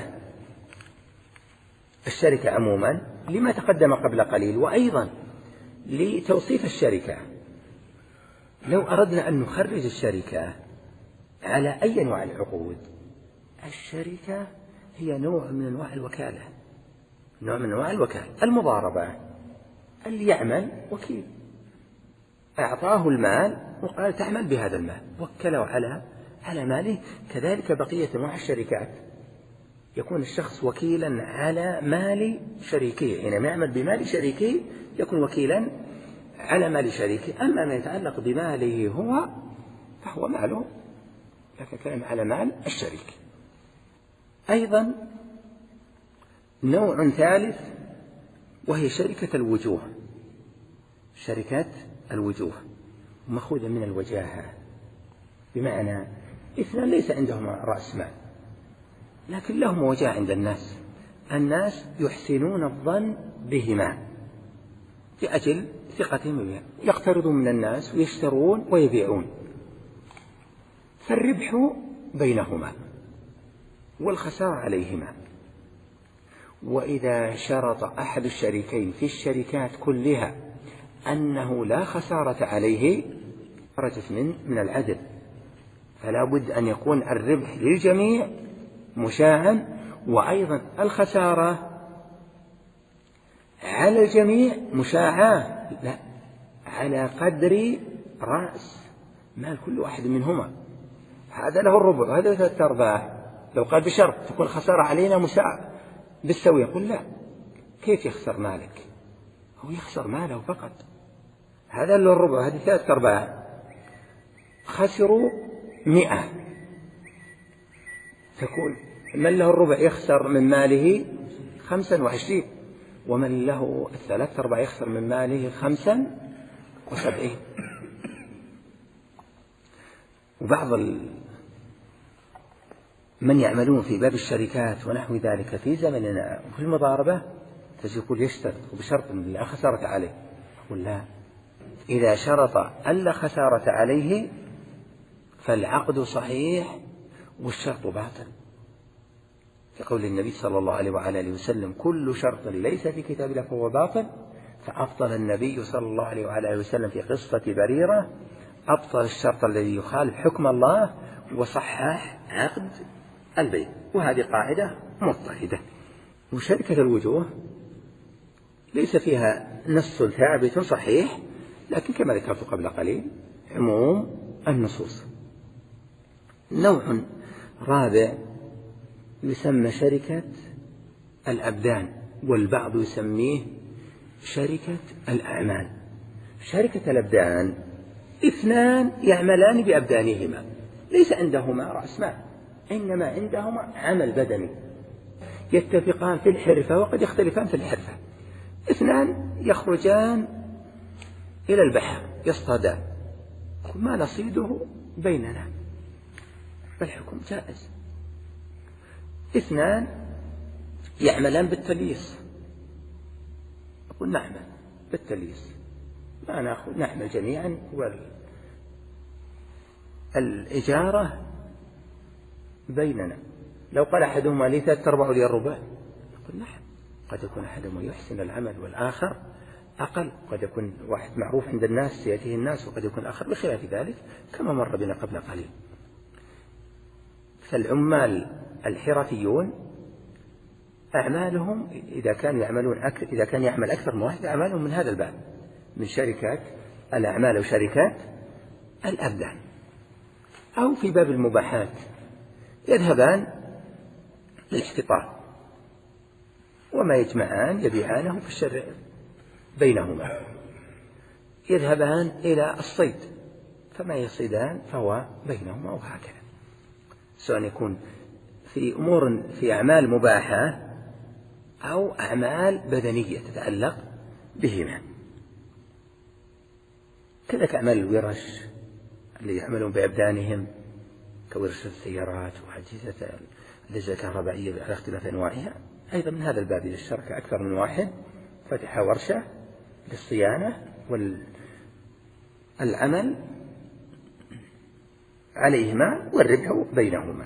الشركة عموما؟ لما تقدم قبل قليل، وأيضا لتوصيف الشركة. لو أردنا أن نخرج الشركة على أي نوع العقود، الشركة هي نوع من أنواع الوكالة، نوع من أنواع الوكالة. المضاربة اللي يعمل وكيل، أعطاه المال وقال تعمل بهذا المال، وكله على على ماله. كذلك بقية أنواع الشركات يكون الشخص وكيلا على مال شريكه، حينما يعمل بمال شريكه يكون وكيلا على مال شريكه. أما ما يتعلق بماله هو فهو ماله، لكن كلام على مال الشريك. أيضا نوع ثالث وهي شركة الوجوه. شركة الوجوه مأخوذة من الوجاهة، بمعنى اثنان ليس عندهما رأس مال لكن لهم وجاهة عند الناس، الناس يحسنون الظن بهما، لأجل ثقتهم بها، يقترضون من الناس ويشترون ويبيعون، فالربح بينهما والخسارة عليهما. وإذا شرط أحد الشريكين في الشركات كلها أنه لا خسارة عليه خرجت من من العدل، فلا بد أن يكون الربح للجميع مشاعا، وأيضا الخسارة على الجميع مشاعة، لا، على قدر رأس مال كل واحد منهما. هذا له الربع وهذا ثلاثة أرباع، لو قال بشرط تكون خسارة علينا مشاع بالسوي، يقول لا، كيف يخسر مالك؟ هو يخسر ماله فقط، هذا له الربع هذه ثلاثة أرباع، خسروا مئة، تكون من له الربع يخسر من ماله خمسا وعشرين، ومن له الثلاثة أرباع يخسر من ماله خمسا وسبعين. وبعض من يعملون في باب الشركات ونحو ذلك في زمننا وفي المضاربة يقول يشترط وبشرط أن لا خسارة عليه، يقول لا، إذا شرط ألا خسارة عليه فالعقد صحيح والشرط باطل، كقول النبي صلى الله عليه وعلى آله وسلم: كل شرط ليس في كتاب الله فهو باطل. فأبطل النبي صلى الله عليه وعلى آله وسلم في قصة بريرة، أبطل الشرط الذي يخالف حكم الله وصحح عقد البيع. وهذه قاعدة مضطردة. وشركة الوجوه ليس فيها نص ثابت صحيح، لكن كما ذكرت قبل قليل عموم النصوص. نوع رابع يسمى شركة الأبدان، والبعض يسميه شركة الأعمال. شركة الأبدان اثنان يعملان بأبدانهما، ليس عندهما رأس مال، إنما عندهما عمل بدني، يتفقان في الحرفة وقد يختلفان في الحرفة. اثنان يخرجان إلى البحر يصطادان، ما نصيده بيننا، فالحكم جائز. اثنان يعملان بالتليص، أقول نعمل بالتليص، ما نأخذ نعمل جميعا، والإجارة بيننا. لو قال أحدهما لي ثلاثة أرباع ولي الربع، يقول نعم، قد يكون أحدهما يحسن العمل والآخر أقل، قد يكون واحد معروف عند الناس يأتيه الناس، وقد يكون آخر بخلاف ذلك، كما مر بنا قبل قليل. فالعمال الحرفيون أعمالهم إذا كان يعملون أك... إذا كان يعمل أكثر من واحد، أعمالهم من هذا الباب، من شركات الأعمال وشركات الأبدان. أو في باب المباحات يذهبان للاحتطاب، وما يجمعان يبيعانه في الشرع بينهما. يذهبان إلى الصيد، فما يصيدان فهو بينهما، وهكذا، سواء يكون في أمور في أعمال مباحة أو أعمال بدنية تتعلق بهما. كذلك أعمال الورش اللي يعملون بأبدانهم، كورش السيارات وأجهزة الأجهزة الكهربائية على اختلاف أنواعها، أيضا من هذا الباب. إذا اشترك أكثر من واحد فتح ورشة للصيانة والعمل عليهما والربح بينهما.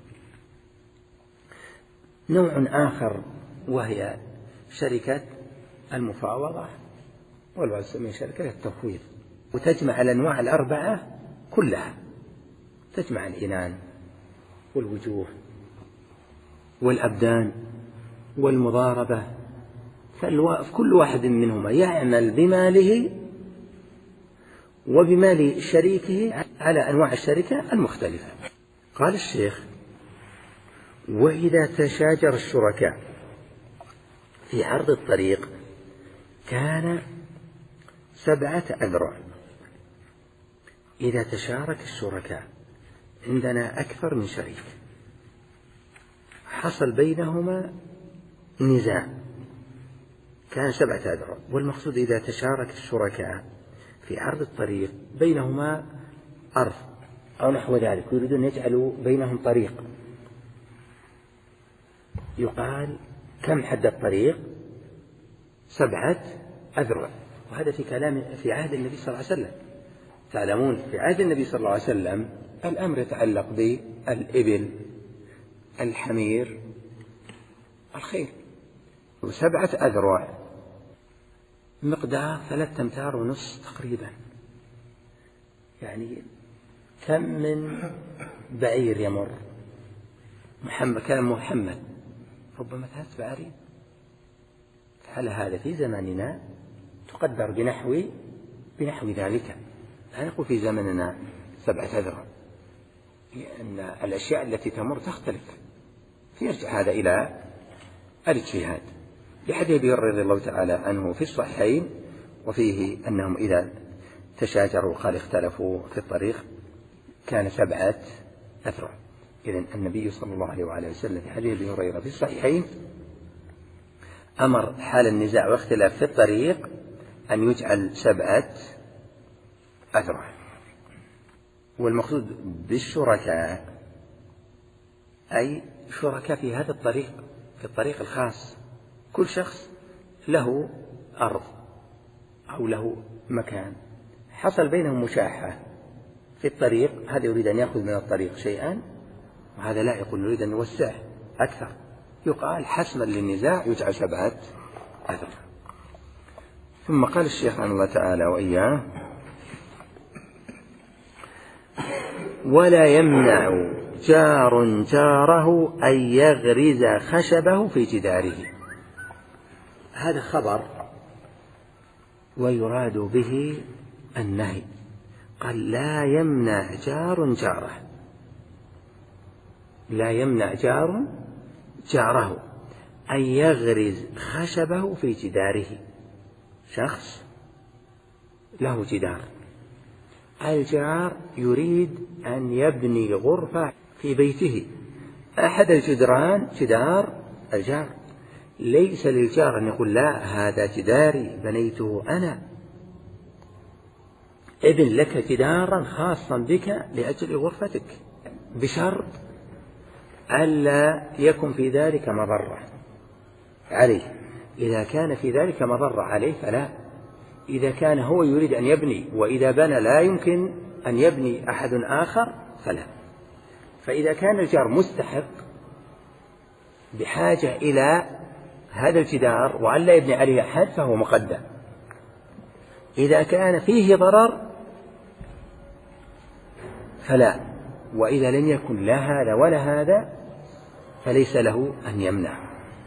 نوع آخر وهي شركة المفاوضة، والبعض يسميها شركة التفويض، وتجمع الأنواع الأربعة كلها، تجمع الإنان والوجوه والأبدان والمضاربة، فكل واحد منهما يعمل بماله وبمال شريكه على أنواع الشركة المختلفة. قال الشيخ: وإذا تشاجر الشركاء في عرض الطريق كان سبعة أذرع. إذا تشارك الشركاء، عندنا أكثر من شريك، حصل بينهما نزاع، كان سبعة أذرع. والمقصود إذا تشارك الشركاء في عرض الطريق بينهما أرض أو نحو ذلك، يريدون يجعلوا بينهم طريق، يقال كم حد الطريق؟ سبعة أذرع. وهذا في كلام في عهد النبي صلى الله عليه وسلم. تعلمون في عهد النبي صلى الله عليه وسلم الأمر يتعلق بالإبل، الحمير، الخيل، وسبعة أذرع مقدار ثلاثة أمتار ونصف تقريبا. يعني كم من بعير يمر محمد كان محمد ربما ثلاث بعارين. هل هذا في زماننا تقدر بنحو بنحو ذلك؟ لا نقول في زمننا سبعة أذرع، لأن الأشياء التي تمر تختلف. فيرجع هذا إلى الاجتهاد. لحديث أبي هريرة رضي الله تعالى عنه في الصحيحين وفيه أنهم إذا تشاجروا قال اختلفوا في الطريق كان سبعة أذرع. إذن النبي صلى الله عليه وآله وسلم في حديث أبي هريرة في الصحيحين أمر حال النزاع واختلاف في الطريق أن يجعل سبعة أذرع. والمقصود بالشركاء أي شركاء في هذا الطريق، في الطريق الخاص. كل شخص له أرض أو له مكان، حصل بينهم مشاحة في الطريق، هذا يريد أن يأخذ من الطريق شيئا وهذا لا، يقول نريد أن نوسعه أكثر، يقال حسما للنزاع يجعل سبعة أذرع. ثم قال الشيخ رحمه الله تعالى وإياه: ولا يمنع جار جاره أن يغرز خشبه في جداره. هذا خبر ويراد به النهي. قال لا يمنع جار جاره، لا يمنع جار جاره أن يغرز خشبه في جداره. شخص له جدار، الجار يريد أن يبني غرفة في بيته، أحد الجدران جدار الجار، ليس للجار أن يقول لا هذا جداري بنيته أنا، ابن لك جدارا خاصا بك لأجل غرفتك، بشرط ألا يكن في ذلك مضرة عليه. إذا كان في ذلك مضرة عليه فلا. إذا كان هو يريد أن يبني وإذا بنى لا يمكن أن يبني أحد آخر فلا. فإذا كان الجار مستحق بحاجة إلى هذا الجدار وأن لا يبني عليه أحد فهو مقدم. إذا كان فيه ضرر فلا، وإذا لم يكن لا هذا ولا هذا فليس له أن يمنع.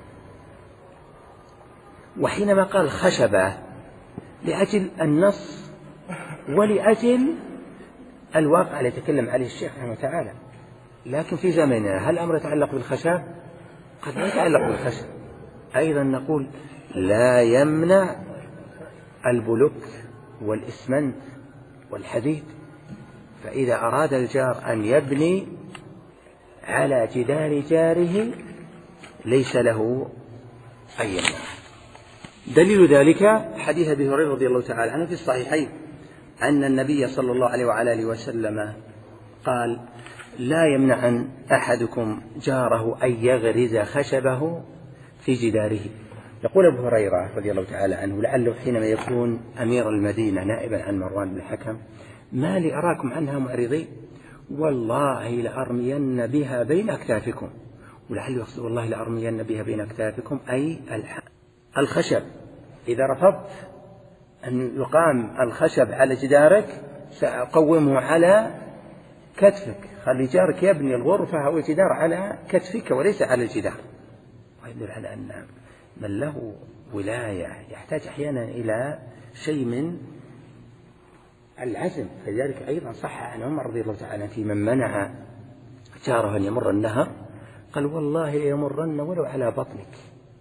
وحينما قال خشبة لأجل النص ولأجل الواقع الذي يتكلم عليه الشيخ رحمه الله تعالى، لكن في زمننا هل الأمر يتعلق بالخشب؟ قد لا يتعلق بالخشب. أيضا نقول لا يمنع البلوك والإسمنت والحديد. فإذا أراد الجار أن يبني على جدار جاره ليس له أن يمنع. دليل ذلك حديث أبي هريرة رضي الله تعالى عنه في الصحيحين أن النبي صلى الله عليه وعلى آله وسلم قال لا يمنعن أحدكم جاره أن يغرز خشبه في جداره. يقول أبو هريرة رضي الله تعالى عنه لعله حينما يكون أمير المدينة نائبا عن مروان بن الحكم ما لي أراكم عنها معرضين، والله لأرمين بها بين أكتافكم. ولعله يقصد والله لأرمين بها بين أكتافكم أي الخشب. إذا رفضت أن يقام الخشب على جدارك سأقومه على كتفك، خلي جارك يبني الغرفة أو الجدار على كتفك وليس على الجدار. ويدل على أن من له ولاية يحتاج أحيانا إلى شيء من العزم. فلذلك أيضا صح عن عمر رضي الله تعالى في من منع جاره أن يمر النهر قال والله يمرن ولو على بطنك.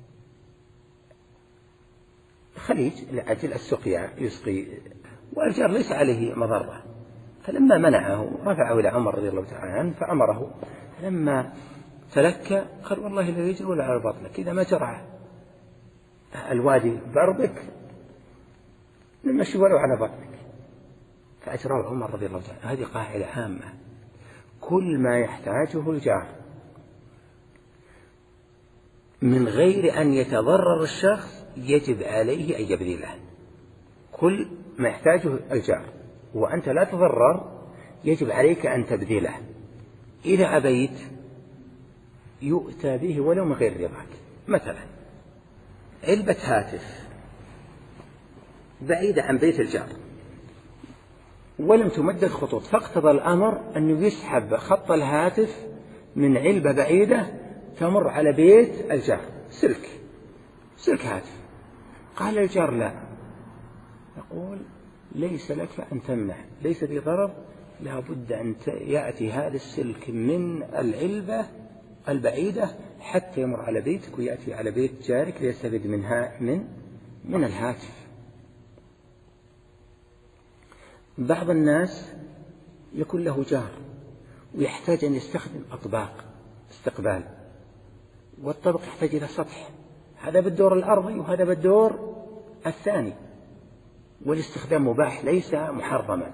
خليج لأجل السقيا يسقي والجار ليس عليه مضرة، فلما منعه رفعه إلى عمر رضي الله تعالى عنه فأمره، لما تلكى قال والله لا يجري ولا على بطنك، إذا ما جرى الوادي بأرضك نمشي ولو على بطنك. فأجراه عمر رضي الله تعالى. هذه قاعدة عامة، كل ما يحتاجه الجار من غير أن يتضرر الشخص يجب عليه أن يبذله. كل ما يحتاجه الجار وأنت لا تضرر يجب عليك أن تبذله. إذا أبيت يؤتى به ولو من غير رضاك. مثلا علبة هاتف بعيدة عن بيت الجار ولم تمد الخطوط، فاقتضى الأمر أنه يسحب خط الهاتف من علبة بعيدة تمر على بيت الجار، سلك سلك هاتف. قال الجار لا، يقول ليس لك أن تمنع، ليس في ضرر، لا بد أن يأتي هذا السلك من العلبة البعيدة حتى يمر على بيتك ويأتي على بيت جارك ليستفيد منها من من الهاتف. بعض الناس يكون له جار ويحتاج أن يستخدم أطباق استقبال، والطبق يحتاج إلى سطح، هذا بالدور الأرضي وهذا بالدور الثاني، والاستخدام مباح ليس محرما.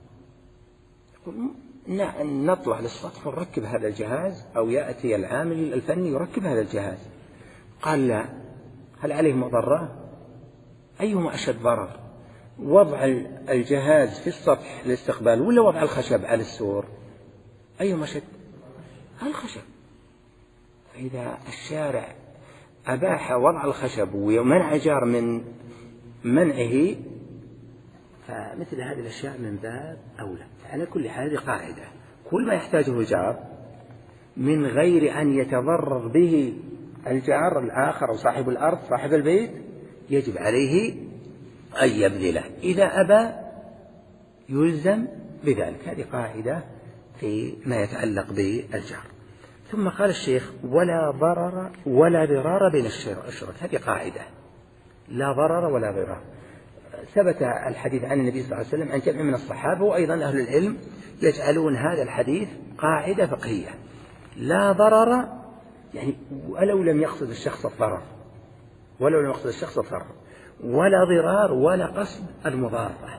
نطلع للسطح ونركب هذا الجهاز أو يأتي العامل الفني يركب هذا الجهاز. قال لا، هل عليه مضرة؟ أيهما أشد ضرر، وضع الجهاز في السطح للاستقبال ولا وضع الخشب على السور؟ أيهما أشد؟ الخشب. فإذا الشارع أباح وضع الخشب ومنع جار من منعه فمثل هذه الأشياء من باب أولى. على كل حال هذه قاعدة، كل ما يحتاجه الجار من غير أن يتضرر به الجار الآخر أو صاحب الأرض صاحب البيت يجب عليه أن يبذله، إذا أبى يلزم بذلك. هذه قاعدة في ما يتعلق بالجار. ثم قال الشيخ ولا ضرر ولا ضرار بين الشرك. هذه قاعدة، لا ضرر ولا ضرار. ثبت الحديث عن النبي صلى الله عليه وسلم عن جمع من الصحابة وأيضا أهل العلم يجعلون هذا الحديث قاعدة فقهية. لا ضرر يعني ولو لم يقصد الشخص الضرر، ولو لم يقصد الشخص الضرر، ولا ضرار ولا قصد المضارة.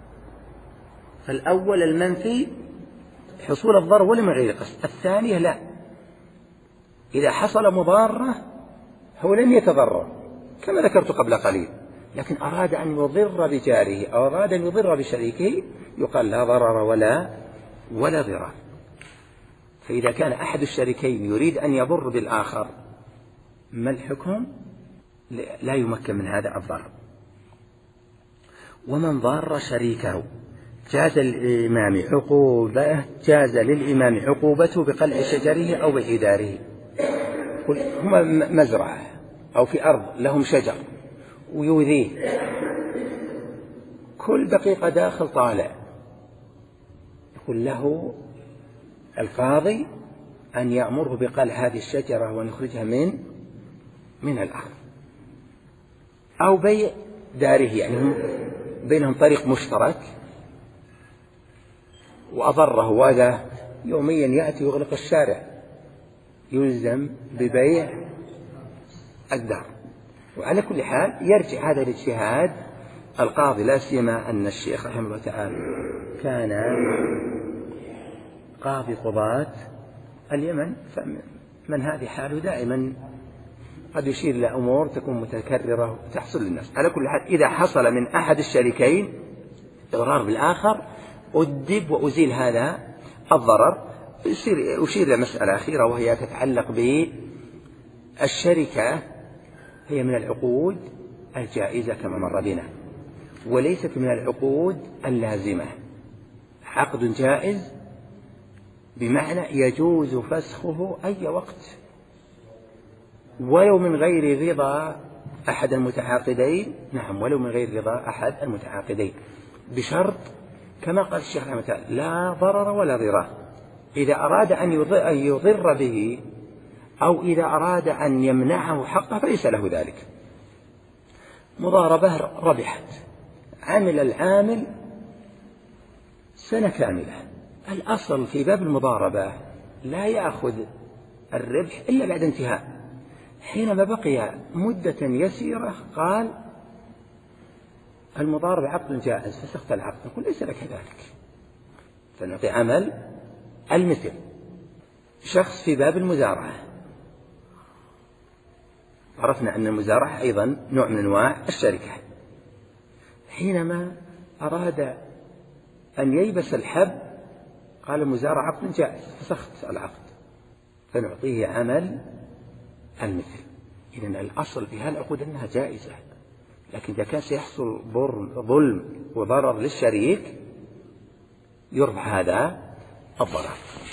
فالأول المنفي حصول الضرر ولا من غير قصد، الثانية لا، إذا حصل مضارة هو لم يتضرر كما ذكرت قبل قليل، لكن أراد أن يضر بجاره أو أراد أن يضر بشريكه يقال لا ضرر ولا ولا ضرار. فإذا كان أحد الشريكين يريد أن يضر بالآخر ما الحكم؟ لا يمكن من هذا الضرر. ومن ضار شريكه جاز للإمام عقوبة جاز للإمام عقوبته بقلع شجره أو بإداره. هما مزرعة أو في أرض لهم شجر ويؤذيه، كل دقيقة داخل طالع، يقول له القاضي أن يأمره بقلع هذه الشجرة وأن يخرجها من من الأرض، أو بيع داره، يعني هم بينهم طريق مشترك وأضره، وهذا يوميا يأتي يغلق الشارع، يلزم ببيع الدار. وعلى كل حال يرجع هذا الاجتهاد القاضي، لا سيما أن الشيخ رحمه الله تعالى كان قاضي قضاة اليمن، فمن هذه حاله دائما قد يشير إلى أمور تكون متكررة تحصل للناس. على كل حال إذا حصل من أحد الشريكين إضرار بالآخر أدب وأزيل هذا الضرر. أشير إلى مسألة أخيرة وهي تتعلق بالشركة، هي من العقود الجائزة كما مر بنا، وليست من العقود اللازمة. عقد جائز بمعنى يجوز فسخه أي وقت ولو من غير رضا أحد المتعاقدين. نعم، ولو من غير رضا أحد المتعاقدين، بشرط كما قال الشيخ رحمه الله لا ضرر ولا ضرار. إذا أراد أن يضر به أو إذا أراد أن يمنعه حقه فليس له ذلك. مضاربة ربحت، عمل العامل سنة كاملة، الأصل في باب المضاربة لا يأخذ الربح إلا بعد انتهاء. حينما بقي مدة يسيرة قال المضاربة عقد جائز فسخت العقد، نقول ليس لك ذلك، فنعطي عمل. المثل شخص في باب المزارعة، عرفنا أن المزارعة أيضا نوع من أنواع الشركة. حينما أراد أن ييبس الحب قال مزارع عقد جائز، فسخت العقد فنعطيه عمل المثل. إذن الأصل في هذه العقود أنها جائزة، لكن إذا كان سيحصل ظلم وضرر للشريك يرفع هذا الضرر.